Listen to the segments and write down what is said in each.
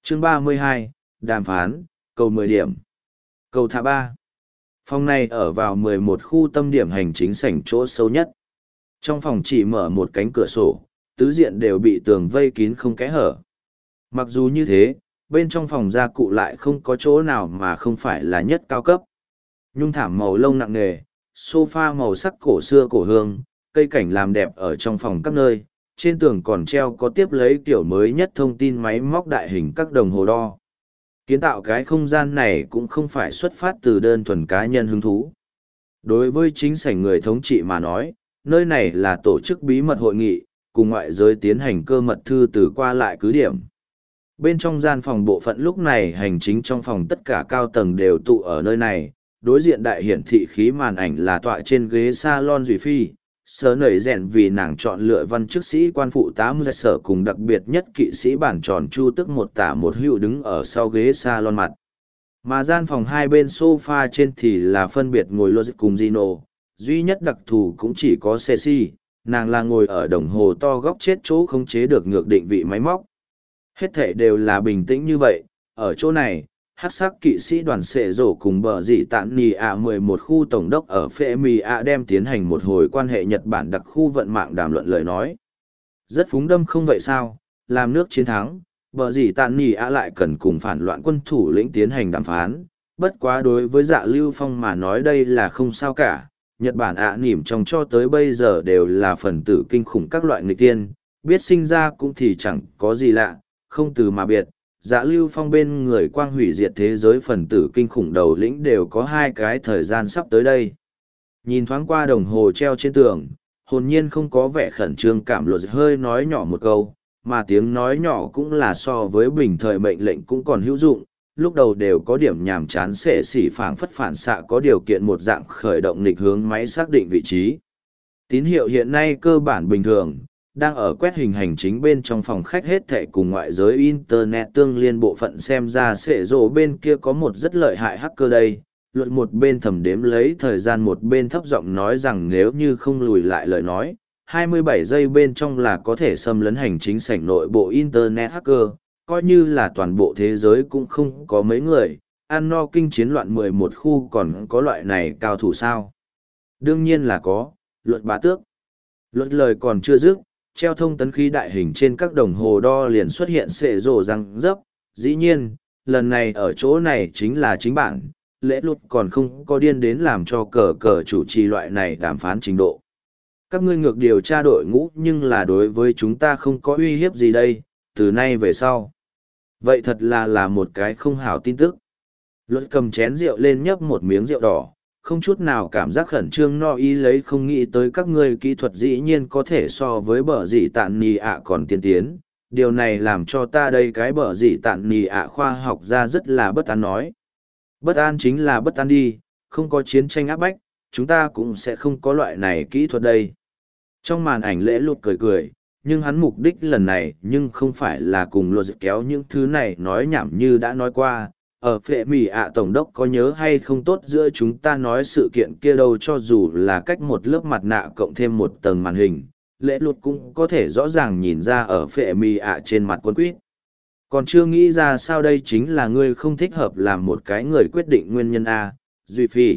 Chương 32, đàm phán, cầu 10 điểm. Cầu thả 3. Phòng này ở vào 11 khu tâm điểm hành chính sảnh chỗ sâu nhất. Trong phòng chỉ mở một cánh cửa sổ, tứ diện đều bị tường vây kín không kẽ hở. Mặc dù như thế, bên trong phòng gia cụ lại không có chỗ nào mà không phải là nhất cao cấp. Nhung thảm màu lông nặng nề, sofa màu sắc cổ xưa cổ hương, cây cảnh làm đẹp ở trong phòng các nơi, trên tường còn treo có tiếp lấy kiểu mới nhất thông tin máy móc đại hình các đồng hồ đo. Kiến tạo cái không gian này cũng không phải xuất phát từ đơn thuần cá nhân hứng thú. Đối với chính sảnh người thống trị mà nói, nơi này là tổ chức bí mật hội nghị, cùng ngoại giới tiến hành cơ mật thư từ qua lại cứ điểm. Bên trong gian phòng bộ phận lúc này hành chính trong phòng tất cả cao tầng đều tụ ở nơi này, đối diện đại hiển thị khí màn ảnh là tọa trên ghế salon Duy Phi, sớ nảy rèn vì nàng chọn lựa văn chức sĩ quan phụ tá mưu sở cùng đặc biệt nhất kỵ sĩ bản tròn chu tức một tả một hữu đứng ở sau ghế salon mặt. Mà gian phòng hai bên sofa trên thì là phân biệt ngồi Logic cùng Gino, duy nhất đặc thù cũng chỉ có Ceci, nàng là ngồi ở đồng hồ to góc chết chỗ không chế được ngược định vị máy móc. Hết thể đều là bình tĩnh như vậy, ở chỗ này, hắc sắc kỵ sĩ đoàn sệ rổ cùng bờ dị tạn nì ạ 11 khu tổng đốc ở phệ mì ạ đem tiến hành một hồi quan hệ Nhật Bản đặc khu vận mạng đàm luận lời nói. Rất phúng đâm không vậy sao, làm nước chiến thắng, bờ dị tạn nì ạ lại cần cùng phản loạn quân thủ lĩnh tiến hành đàm phán, bất quá đối với Dạ Lưu Phong mà nói đây là không sao cả. Nhật Bản ạ nỉm trong cho tới bây giờ đều là phần tử kinh khủng các loại nghịch tiên, biết sinh ra cũng thì chẳng có gì lạ, không từ mà biệt. Dạ Lưu Phong bên người quang hủy diệt thế giới phần tử kinh khủng đầu lĩnh đều có hai cái thời gian sắp tới đây. Nhìn thoáng qua đồng hồ treo trên tường, hồn nhiên không có vẻ khẩn trương cảm luật hơi nói nhỏ một câu, mà tiếng nói nhỏ cũng là so với bình thời mệnh lệnh cũng còn hữu dụng, lúc đầu đều có điểm nhàm chán xệ xỉ phảng phất phản xạ có điều kiện một dạng khởi động nghịch hướng máy xác định vị trí. Tín hiệu hiện nay cơ bản bình thường, đang ở quét hình hành chính bên trong phòng khách hết thệ cùng ngoại giới Internet tương liên bộ phận xem ra xệ rổ bên kia có một rất lợi hại hacker đây. Luật một bên thầm đếm lấy thời gian một bên thấp giọng nói rằng nếu như không lùi lại lời nói, 27 giây bên trong là có thể xâm lấn hành chính sảnh nội bộ Internet hacker, coi như là toàn bộ thế giới cũng không có mấy người, ăn no kinh chiến loạn 11 khu còn có loại này cao thủ sao. Đương nhiên là có, luật bá tước. Luật lời còn chưa dứt, treo thông tấn khí đại hình trên các đồng hồ đo liền xuất hiện sệ rổ răng dấp. Dĩ nhiên, lần này ở chỗ này chính là chính bản, lễ luật còn không có điên đến làm cho cờ cờ chủ trì loại này đàm phán trình độ. Các ngươi ngược điều tra đội ngũ nhưng là đối với chúng ta không có uy hiếp gì đây, từ nay về sau. Vậy thật là một cái không hảo tin tức. Luật cầm chén rượu lên nhấp một miếng rượu đỏ, không chút nào cảm giác khẩn trương no ý lấy không nghĩ tới các ngươi kỹ thuật dĩ nhiên có thể so với bờ dị tạn nì ạ còn tiên tiến. Điều này làm cho ta đây cái bờ dị tạn nì ạ khoa học ra rất là bất an nói. Bất an chính là bất an đi, không có chiến tranh áp bách, chúng ta cũng sẽ không có loại này kỹ thuật đây. Trong màn ảnh lễ lụt cười cười, nhưng hắn mục đích lần này nhưng không phải là cùng luật kéo những thứ này nói nhảm như đã nói qua. Ở phệ mì ạ tổng đốc có nhớ hay không tốt giữa chúng ta nói sự kiện kia đâu cho dù là cách một lớp mặt nạ cộng thêm một tầng màn hình, lễ lụt cũng có thể rõ ràng nhìn ra ở phệ mì ạ trên mặt quân quýt. Còn chưa nghĩ ra sao đây chính là ngươi không thích hợp làm một cái người quyết định nguyên nhân A, Duy Phi.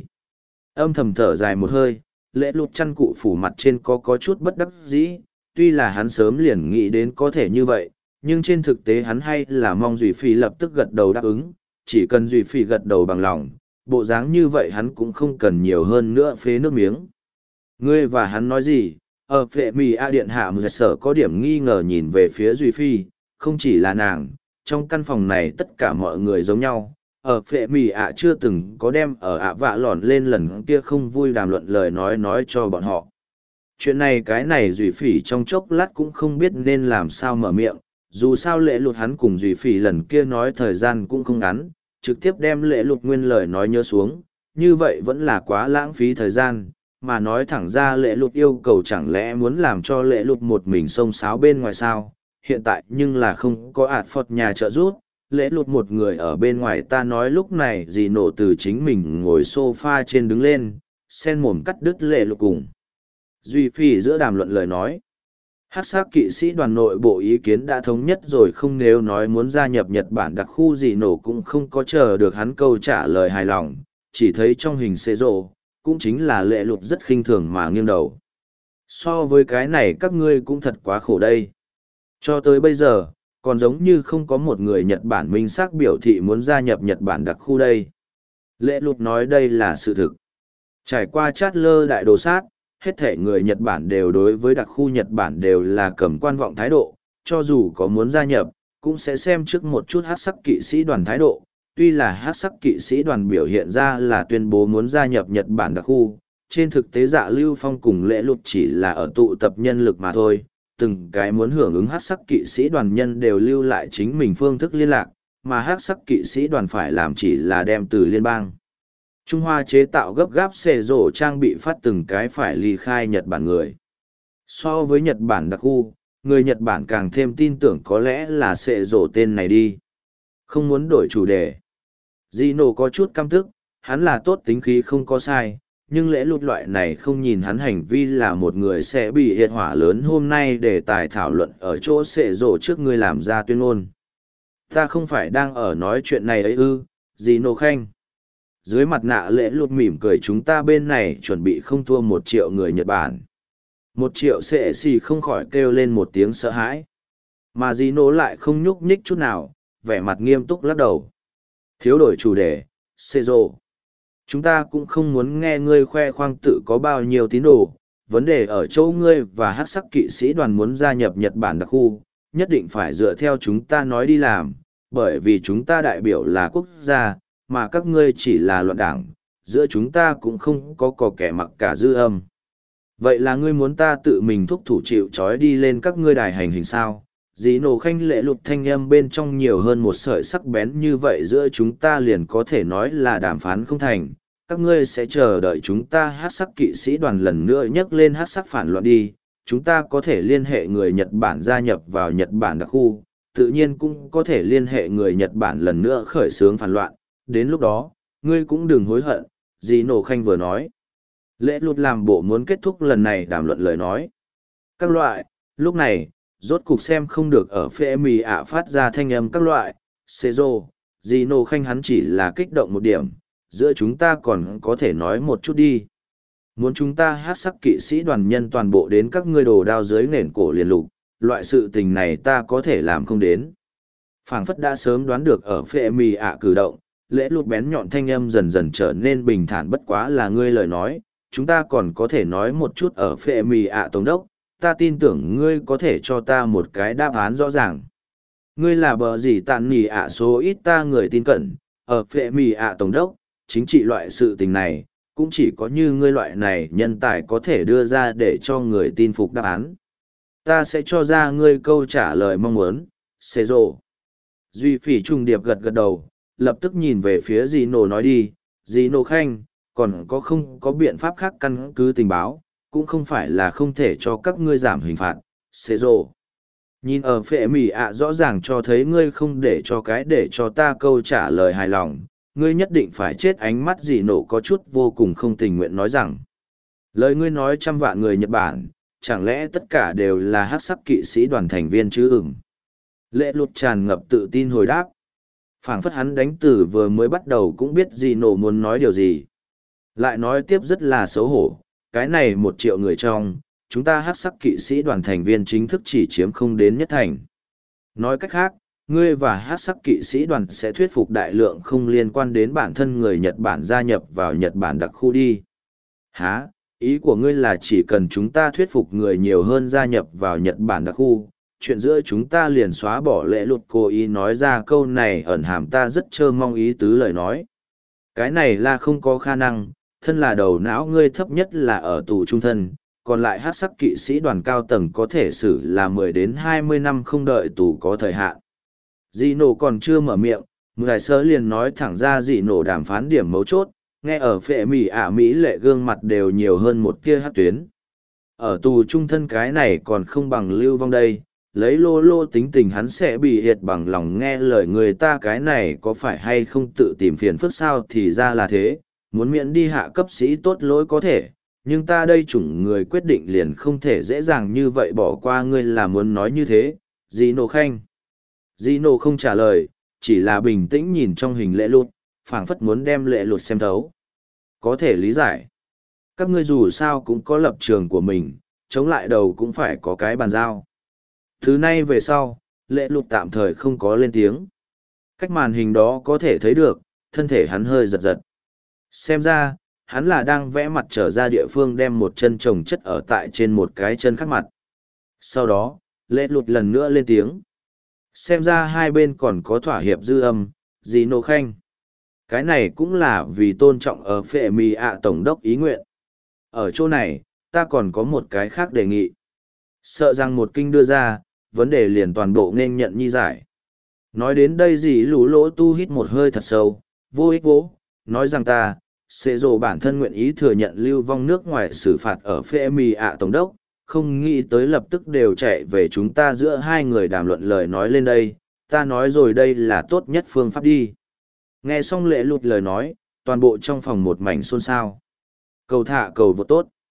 Âm thầm thở dài một hơi, lễ lụt chăn cụ phủ mặt trên có chút bất đắc dĩ, tuy là hắn sớm liền nghĩ đến có thể như vậy, nhưng trên thực tế hắn hay là mong Duy Phi lập tức gật đầu đáp ứng, chỉ cần Duy Phi gật đầu bằng lòng, bộ dáng như vậy hắn cũng không cần nhiều hơn nữa phế nước miếng. Ngươi và hắn nói gì? Ở phệ mì A điện hạ một sở có điểm nghi ngờ nhìn về phía Duy Phi, không chỉ là nàng, trong căn phòng này tất cả mọi người giống nhau. Ở phệ mì ạ chưa từng có đem ở ạ vạ lòn lên lần kia không vui đàm luận lời nói cho bọn họ. Chuyện này cái này Duy Phỉ trong chốc lát cũng không biết nên làm sao mở miệng, dù sao lễ lụt hắn cùng Duy Phỉ lần kia nói thời gian cũng không ngắn, trực tiếp đem lễ lụt nguyên lời nói nhớ xuống, như vậy vẫn là quá lãng phí thời gian, mà nói thẳng ra lễ lụt yêu cầu chẳng lẽ muốn làm cho lễ lụt một mình xông xáo bên ngoài sao, hiện tại nhưng là không có ạt phật nhà trợ giúp. Lễ lụt một người ở bên ngoài ta nói lúc này dì nổ từ chính mình ngồi sofa trên đứng lên, sen mồm cắt đứt lễ lụt cùng Duy Phi giữa đàm luận lời nói. Hắc sắc kỵ sĩ đoàn nội bộ ý kiến đã thống nhất rồi, không nếu nói muốn gia nhập Nhật Bản đặc khu gì nổ cũng không có chờ được hắn câu trả lời hài lòng, chỉ thấy trong hình xê rộ, cũng chính là Lệ Lụt rất khinh thường mà nghiêng đầu. So với cái này các ngươi cũng thật quá khổ đây. Cho tới bây giờ, còn giống như không có một người Nhật Bản minh xác biểu thị muốn gia nhập Nhật Bản đặc khu đây. Lệ Lụt nói đây là sự thực. Trải qua chát lơ đại đồ sát, hết thể người Nhật Bản đều đối với đặc khu Nhật Bản đều là cầm quan vọng thái độ, cho dù có muốn gia nhập, cũng sẽ xem trước một chút hắc sắc kỵ sĩ đoàn thái độ. Tuy là hắc sắc kỵ sĩ đoàn biểu hiện ra là tuyên bố muốn gia nhập Nhật Bản đặc khu, trên thực tế Dạ Lưu Phong cùng Lệ Lụt chỉ là ở tụ tập nhân lực mà thôi, từng cái muốn hưởng ứng hắc sắc kỵ sĩ đoàn nhân đều lưu lại chính mình phương thức liên lạc, mà hắc sắc kỵ sĩ đoàn phải làm chỉ là đem từ liên bang Trung Hoa chế tạo gấp gáp xề rổ trang bị phát từng cái phải ly khai Nhật Bản người. So với Nhật Bản đặc khu, người Nhật Bản càng thêm tin tưởng có lẽ là xề rổ tên này đi. Không muốn đổi chủ đề. Gino có chút căm tức, hắn là tốt tính khí không có sai, nhưng Lễ Lụt loại này không nhìn hắn hành vi là một người sẽ bị hiệt hỏa lớn hôm nay để tài thảo luận ở chỗ xệ rổ trước ngươi làm ra tuyên ngôn. Ta không phải đang ở nói chuyện này ấy ư, Gino khanh. Dưới mặt nạ Lễ Lụt mỉm cười, chúng ta bên này chuẩn bị không thua 1 triệu người Nhật Bản. 1 triệu xệ xì không khỏi kêu lên một tiếng sợ hãi. Mà Gino lại không nhúc nhích chút nào, vẻ mặt nghiêm túc lắc đầu. Thiếu đổi chủ đề, Sezo. Chúng ta cũng không muốn nghe ngươi khoe khoang tự có bao nhiêu tín đồ. Vấn đề ở chỗ ngươi và hắc sắc kỵ sĩ đoàn muốn gia nhập Nhật Bản đặc khu, nhất định phải dựa theo chúng ta nói đi làm, bởi vì chúng ta đại biểu là quốc gia, mà các ngươi chỉ là loạn đảng, giữa chúng ta cũng không có kẻ mặc cả dư âm. Vậy là ngươi muốn ta tự mình thúc thủ chịu trói đi lên các ngươi đài hành hình sao? Dĩ nổ khanh Lệ Lụt thanh âm bên trong nhiều hơn một sợi sắc bén, như vậy giữa chúng ta liền có thể nói là đàm phán không thành. Các ngươi sẽ chờ đợi chúng ta hát sắc kỵ sĩ đoàn lần nữa nhắc lên hát sắc phản loạn đi. Chúng ta có thể liên hệ người Nhật Bản gia nhập vào Nhật Bản đặc khu, tự nhiên cũng có thể liên hệ người Nhật Bản lần nữa khởi xướng phản loạn. Đến lúc đó, ngươi cũng đừng hối hận, Dĩ nổ khanh vừa nói. Lễ Lụt làm bộ muốn kết thúc lần này đàm luận lời nói. Các loại, lúc này, rốt cục xem không được ở phê mì ạ phát ra thanh âm các loại, Sezo, Gino khanh hắn chỉ là kích động một điểm, giữa chúng ta còn có thể nói một chút đi. Muốn chúng ta hát sắc kỵ sĩ đoàn nhân toàn bộ đến các ngươi đồ đao dưới nền cổ liền lục, loại sự tình này ta có thể làm không đến. Phảng phất đã sớm đoán được ở phê mì ạ cử động, Lễ Lụt bén nhọn thanh âm dần dần trở nên bình thản, bất quá là ngươi lời nói, chúng ta còn có thể nói một chút ở phê mì ạ tổng đốc. Ta tin tưởng ngươi có thể cho ta một cái đáp án rõ ràng. Ngươi là bờ gì tàn nỉ ạ số ít ta người tin cẩn, ở phệ mì ạ tổng đốc, chính trị loại sự tình này, cũng chỉ có như ngươi loại này nhân tài có thể đưa ra để cho người tin phục đáp án. Ta sẽ cho ra ngươi câu trả lời mong muốn, Sezo. Duy Phỉ trùng điệp gật gật đầu, lập tức nhìn về phía Gino nói đi, Gino khanh, còn không có biện pháp khác căn cứ tình báo, cũng không phải là không thể cho các ngươi giảm hình phạt, Sezo. Nhìn ở phệ mỉ ạ rõ ràng cho thấy ngươi không để cho ta câu trả lời hài lòng, ngươi nhất định phải chết. Ánh mắt Dì nổ có chút vô cùng không tình nguyện nói rằng. Lời ngươi nói 100 vạn người Nhật Bản, chẳng lẽ tất cả đều là hắc sắc kỵ sĩ đoàn thành viên chứ ửng. Lễ Lụt tràn ngập tự tin hồi đáp. Phảng phất hắn đánh từ vừa mới bắt đầu cũng biết Dì nổ muốn nói điều gì. Lại nói tiếp rất là xấu hổ, cái này 1 triệu người trong, chúng ta hắc sắc kỵ sĩ đoàn thành viên chính thức chỉ chiếm không đến nhất thành. Nói cách khác, ngươi và hắc sắc kỵ sĩ đoàn sẽ thuyết phục đại lượng không liên quan đến bản thân người Nhật Bản gia nhập vào Nhật Bản đặc khu đi. Hả? Ý của ngươi là chỉ cần chúng ta thuyết phục người nhiều hơn gia nhập vào Nhật Bản đặc khu, chuyện giữa chúng ta liền xóa bỏ. Lễ Lụt cố ý nói ra câu này ẩn hàm ta rất trơ mong ý tứ lời nói. Cái này là không có khả năng, thân là đầu não ngươi thấp nhất là ở tù trung thân, còn lại hắc sắc kỵ sĩ đoàn cao tầng có thể xử là 10 đến 20 năm không đợi tù có thời hạn. Dì nổ còn chưa mở miệng, Ngài Sơ liền nói thẳng ra dì nổ đàm phán điểm mấu chốt, nghe ở phệ mỉ ả Mỹ lệ gương mặt đều nhiều hơn một tia hát tuyến. Ở tù trung thân cái này còn không bằng lưu vong đây, lấy lô lô tính tình hắn sẽ bị hiệt bằng lòng nghe lời người ta, cái này có phải hay không tự tìm phiền phức sao? Thì ra là thế, muốn miễn đi hạ cấp sĩ tốt lỗi có thể, nhưng ta đây chủng người quyết định liền không thể dễ dàng như vậy bỏ qua ngươi là muốn nói như thế, dì nổ khanh. Dì nổ không trả lời, chỉ là bình tĩnh nhìn trong hình lệ lụt, phảng phất muốn đem lệ lụt xem thấu. Có thể lý giải. Các ngươi dù sao cũng có lập trường của mình, chống lại đầu cũng phải có cái bàn giao. Thứ nay về sau, lệ lụt tạm thời không có lên tiếng. Cách màn hình đó có thể thấy được, thân thể hắn hơi giật giật. Xem ra, hắn là đang vẽ mặt trở ra địa phương đem một chân chồng chất ở tại trên một cái chân khác mặt. Sau đó, lệ lụt lần nữa lên tiếng. Xem ra hai bên còn có thỏa hiệp dư âm, gì nô khanh. Cái này cũng là vì tôn trọng ở phệ mì ạ tổng đốc ý nguyện. Ở chỗ này, ta còn có một cái khác đề nghị. Sợ rằng một kinh đưa ra, vấn đề liền toàn bộ nên nhận nhi giải. Nói đến đây dì lũ lỗ tu hít một hơi thật sâu, vô ích vỗ, nói rằng ta, sẽ dồ bản thân nguyện ý thừa nhận lưu vong nước ngoài xử phạt ở phê mì ạ tổng đốc, không nghĩ tới lập tức đều chạy về chúng ta giữa hai người đàm luận lời nói lên đây, ta nói rồi đây là tốt nhất phương pháp đi. Nghe xong lệ lụt lời nói, toàn bộ trong phòng một mảnh xôn xao. Cầu thả cầu vô tốt.